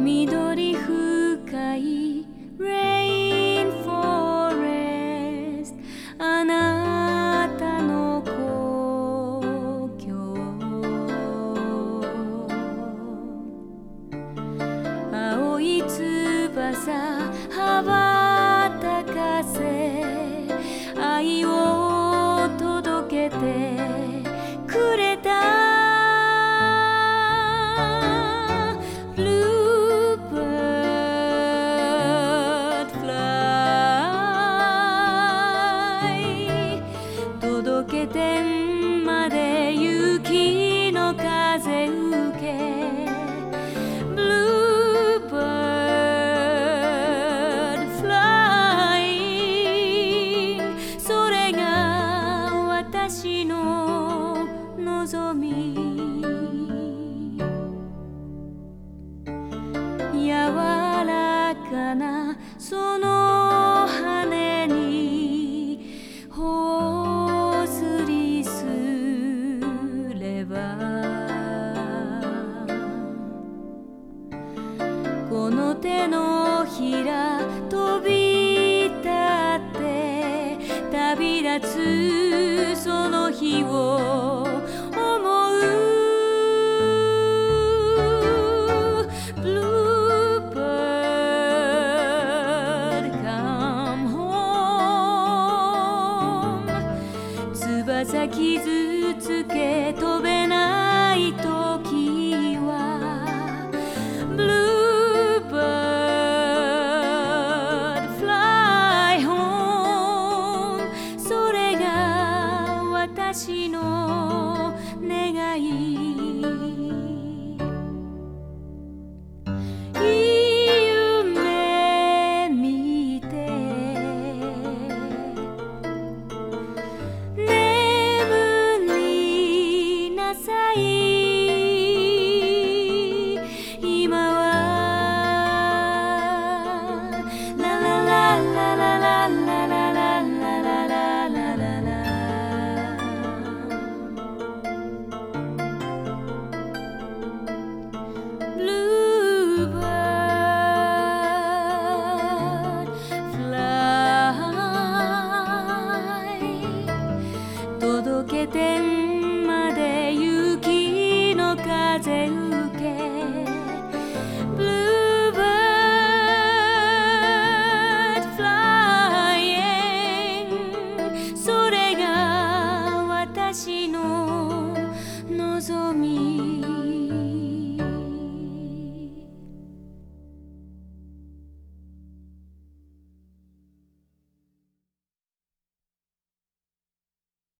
緑深いレインフォレスト、あなたの故郷。青い翼羽ばたかせ、愛を届けてくれた。届け天まで雪の風受け、 Bluebird flying、 それが私の望み。柔らかなその羽に頬をすりすれば、この手のひら飛び立って旅立つその日を思う。 Bluebird come home、 翼傷つけ飛べない時は Bluebird fly home、 それが私の願い。夢見て眠りなさい、今はララララララララララララララ。Bluebird fly、 届け天まで雪の風